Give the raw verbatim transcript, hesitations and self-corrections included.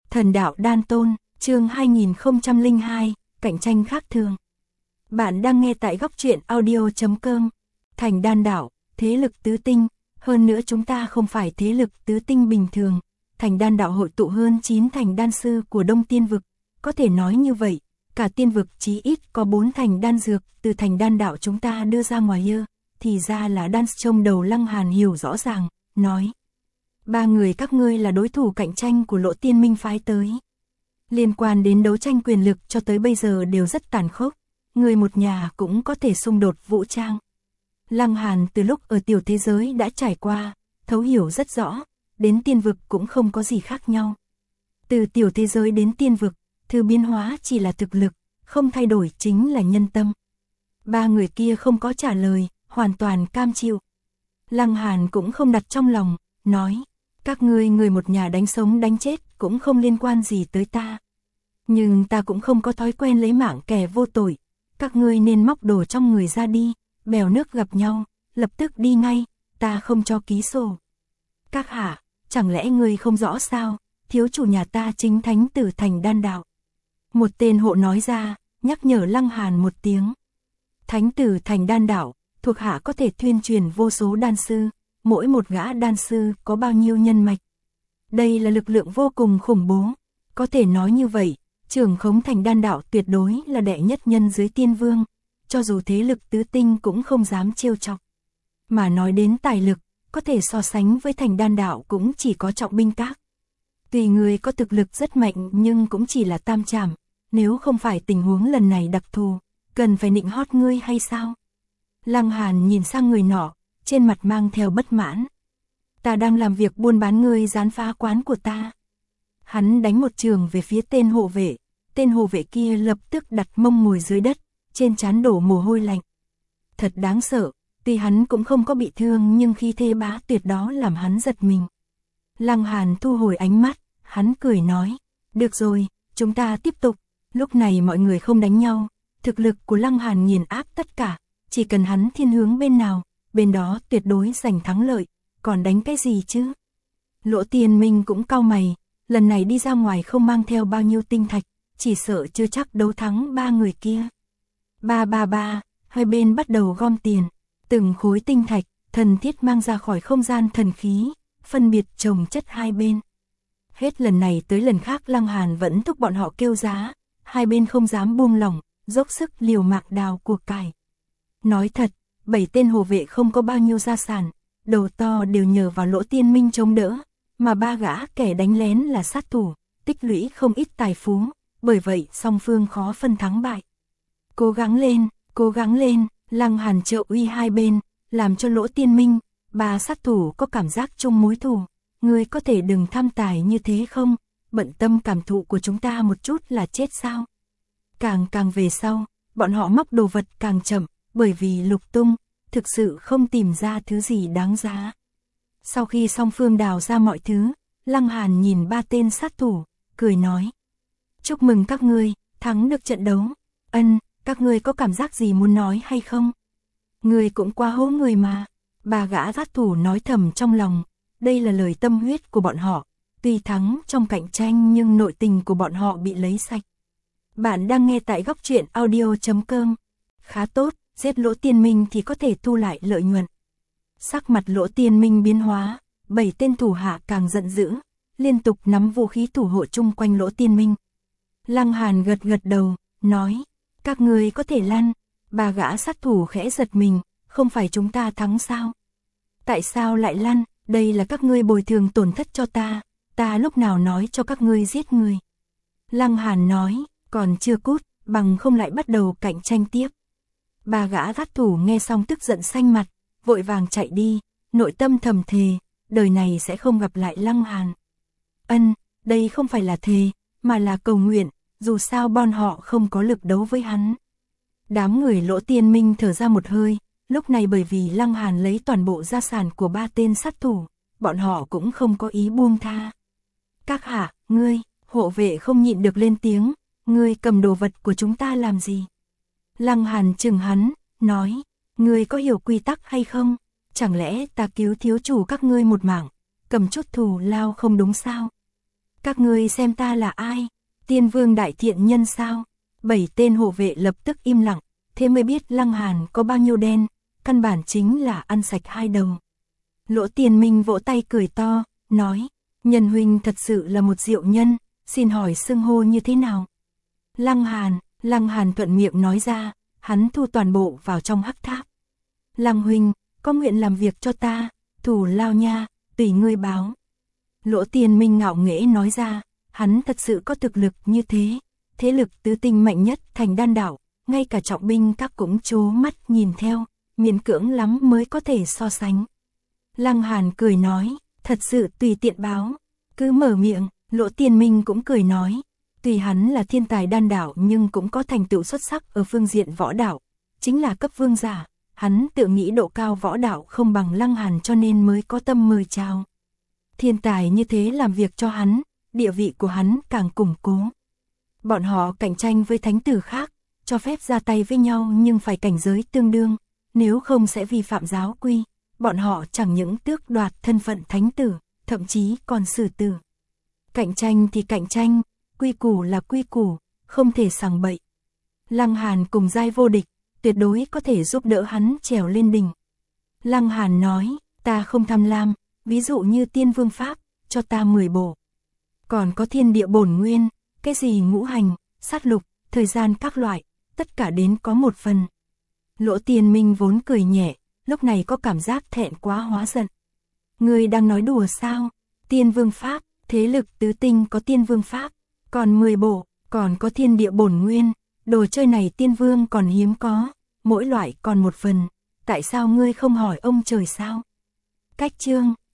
Thần đạo đan tôn, chương hai nghìn không trăm lẻ hai, cạnh tranh khác thường. Bạn đang nghe tại góc truyện audio chấm com. Thành đan đạo, thế lực tứ tinh, hơn nữa chúng ta không phải thế lực tứ tinh bình thường. Thành đan đạo hội tụ hơn chín thành đan sư của Đông Tiên vực, có thể nói như vậy, cả tiên vực chí ít có bốn thành đan dược từ thành đan đạo chúng ta đưa ra ngoài ơ, thì ra là đan trông đầu Lăng Hàn hiểu rõ ràng, nói. Ba người các ngươi là đối thủ cạnh tranh của Lỗ Tiên Minh phái tới. Liên quan đến đấu tranh quyền lực cho tới bây giờ đều rất tàn khốc, người một nhà cũng có thể xung đột vũ trang. Lăng Hàn từ lúc ở tiểu thế giới đã trải qua, thấu hiểu rất rõ, đến tiên vực cũng không có gì khác nhau. Từ tiểu thế giới đến tiên vực, thứ biến hóa chỉ là thực lực, không thay đổi chính là nhân tâm. Ba người kia không có trả lời, hoàn toàn cam chịu. Lăng Hàn cũng không đặt trong lòng, nói, các ngươi người một nhà đánh sống đánh chết cũng không liên quan gì tới ta. Nhưng ta cũng không có thói quen lấy mạng kẻ vô tội, các ngươi nên móc đồ trong người ra đi, bèo nước gặp nhau, lập tức đi ngay, ta không cho ký sổ. Các hạ, chẳng lẽ ngươi không rõ sao, thiếu chủ nhà ta chính thánh tử thành đan đạo. Một tên hộ nói ra, nhắc nhở Lăng Hàn một tiếng. Thánh tử thành đan đạo, thuộc hạ có thể tuyên truyền vô số đan sư, mỗi một gã đan sư có bao nhiêu nhân mạch. Đây là lực lượng vô cùng khủng bố, có thể nói như vậy, trưởng khống thành đan đạo tuyệt đối là đệ nhất nhân dưới tiên vương, cho dù thế lực tứ tinh cũng không dám trêu chọc. Mà nói đến tài lực, có thể so sánh với thành đan đạo cũng chỉ có Trọng Binh Các. Tùy người có thực lực rất mạnh nhưng cũng chỉ là tam trảm, nếu không phải tình huống lần này đặc thù, cần phải nịnh hót ngươi hay sao? Lăng Hàn nhìn sang người nọ, trên mặt mang theo bất mãn. Ta đang làm việc buôn bán, ngươi gián phá quán của ta. Hắn đánh một trường về phía tên hộ vệ, tên hộ vệ kia lập tức đặt mông ngồi dưới đất, trên trán đổ mồ hôi lạnh. Thật đáng sợ, tuy hắn cũng không có bị thương nhưng khí thế bá tuyệt đó làm hắn giật mình. Lăng Hàn thu hồi ánh mắt, hắn cười nói, được rồi, chúng ta tiếp tục. Lúc này mọi người không đánh nhau, thực lực của Lăng Hàn nghiền áp tất cả, chỉ cần hắn thiên hướng bên nào, bên đó tuyệt đối giành thắng lợi, còn đánh cái gì chứ? Lỗ Tiên Minh cũng cau mày, lần này đi ra ngoài không mang theo bao nhiêu tinh thạch, chỉ sợ chưa chắc đấu thắng ba người kia. Ba ba ba, hai bên bắt đầu gom tiền, từng khối tinh thạch, thần thiết mang ra khỏi không gian thần khí, phân biệt chồng chất hai bên. Hết lần này tới lần khác Lăng Hàn vẫn thúc bọn họ kêu giá, hai bên không dám buông lỏng, dốc sức liều mạng đào cuộc cải. Nói thật, bảy tên hộ vệ không có bao nhiêu gia sản, đầu to đều nhờ vào Lỗ Tiên Minh chống đỡ, mà ba gã kẻ đánh lén là sát thủ, tích lũy không ít tài phú, bởi vậy song phương khó phân thắng bại. Cố gắng lên, cố gắng lên, Lăng Hàn trợ uy hai bên, làm cho Lỗ Tiên Minh, ba sát thủ có cảm giác chung mối thù. Ngươi có thể đừng tham tài như thế không, bận tâm cảm thụ của chúng ta một chút là chết sao? Càng càng về sau, bọn họ móc đồ vật càng chậm, bởi vì lục tung, thực sự không tìm ra thứ gì đáng giá. Sau khi song phương đào ra mọi thứ, Lăng Hàn nhìn ba tên sát thủ, cười nói. Chúc mừng các ngươi, thắng được trận đấu. Ân, các ngươi có cảm giác gì muốn nói hay không? Ngươi cũng quá hố người mà. Ba gã sát thủ nói thầm trong lòng, đây là lời tâm huyết của bọn họ. Tuy thắng trong cạnh tranh nhưng nội tình của bọn họ bị lấy sạch. Bạn đang nghe tại góc truyện audio chấm com. Khá tốt, giết Lỗ Tiên Minh thì có thể thu lại lợi nhuận. Sắc mặt Lỗ Tiên Minh biến hóa, bảy tên thủ hạ càng giận dữ, liên tục nắm vũ khí thủ hộ chung quanh Lỗ Tiên Minh. Lăng Hàn gật gật đầu, nói, các ngươi có thể lăn. Ba gã sát thủ khẽ giật mình, không phải chúng ta thắng sao? Tại sao lại lăn? Đây là các ngươi bồi thường tổn thất cho ta, ta lúc nào nói cho các ngươi giết người. Lăng Hàn nói, còn chưa cút, bằng không lại bắt đầu cạnh tranh tiếp. Ba gã sát thủ nghe xong tức giận xanh mặt, vội vàng chạy đi, nội tâm thầm thề, đời này sẽ không gặp lại Lăng Hàn. Ân, đây không phải là thề, mà là cầu nguyện, dù sao bọn họ không có lực đấu với hắn. Đám người Lỗ Tiên Minh thở ra một hơi, lúc này bởi vì Lăng Hàn lấy toàn bộ gia sản của ba tên sát thủ, bọn họ cũng không có ý buông tha. Các hạ, ngươi, hộ vệ không nhịn được lên tiếng, ngươi cầm đồ vật của chúng ta làm gì? Lăng Hàn chừng hắn, nói, ngươi có hiểu quy tắc hay không? Chẳng lẽ ta cứu thiếu chủ các ngươi một mạng, cầm chút thù lao không đúng sao? Các ngươi xem ta là ai? Tiên vương đại thiện nhân sao? Bảy tên hộ vệ lập tức im lặng, thế mới biết Lăng Hàn có bao nhiêu đen, căn bản chính là ăn sạch hai đầu. Lỗ Tiền Minh vỗ tay cười to, nói, Nhân huynh thật sự là một diệu nhân, xin hỏi xưng hô như thế nào? Lăng Hàn, Lăng Hàn thuận miệng nói ra, hắn thu toàn bộ vào trong hắc tháp. Lăng huynh, có nguyện làm việc cho ta, thủ lao nha, tùy ngươi báo. Lỗ Tiền Minh ngạo nghễ nói ra, hắn thật sự có thực lực như thế, thế lực tứ tinh mạnh nhất thành đan đảo, ngay cả trọng binh các cũng trố mắt nhìn theo, miễn cưỡng lắm mới có thể so sánh. Lăng Hàn cười nói, thật sự tùy tiện báo, cứ mở miệng. Lỗ Tiền Minh cũng cười nói, tuy hắn là thiên tài đan đảo nhưng cũng có thành tựu xuất sắc ở phương diện võ đạo, chính là cấp vương giả, hắn tự nghĩ độ cao võ đạo không bằng Lăng Hàn cho nên mới có tâm mời chào. Thiên tài như thế làm việc cho hắn, địa vị của hắn càng củng cố. Bọn họ cạnh tranh với thánh tử khác, cho phép ra tay với nhau nhưng phải cảnh giới tương đương, nếu không sẽ vi phạm giáo quy, bọn họ chẳng những tước đoạt thân phận thánh tử, thậm chí còn xử tử. Cạnh tranh thì cạnh tranh, quy củ là quy củ, không thể sằng bậy. Lăng Hàn cùng giai vô địch, tuyệt đối có thể giúp đỡ hắn trèo lên đỉnh. Lăng Hàn nói, ta không tham lam, ví dụ như tiên vương pháp, cho ta mười bộ. Còn có thiên địa bổn nguyên, cái gì ngũ hành, sát lục, thời gian các loại, tất cả đến có một phần. Lỗ Tiền Minh vốn cười nhẹ, lúc này có cảm giác thẹn quá hóa giận. Ngươi đang nói đùa sao? Tiên vương pháp, thế lực tứ tinh có tiên vương pháp, còn mười bộ, còn có thiên địa bổn nguyên, đồ chơi này tiên vương còn hiếm có, mỗi loại còn một phần, tại sao ngươi không hỏi ông trời sao? Cách chương,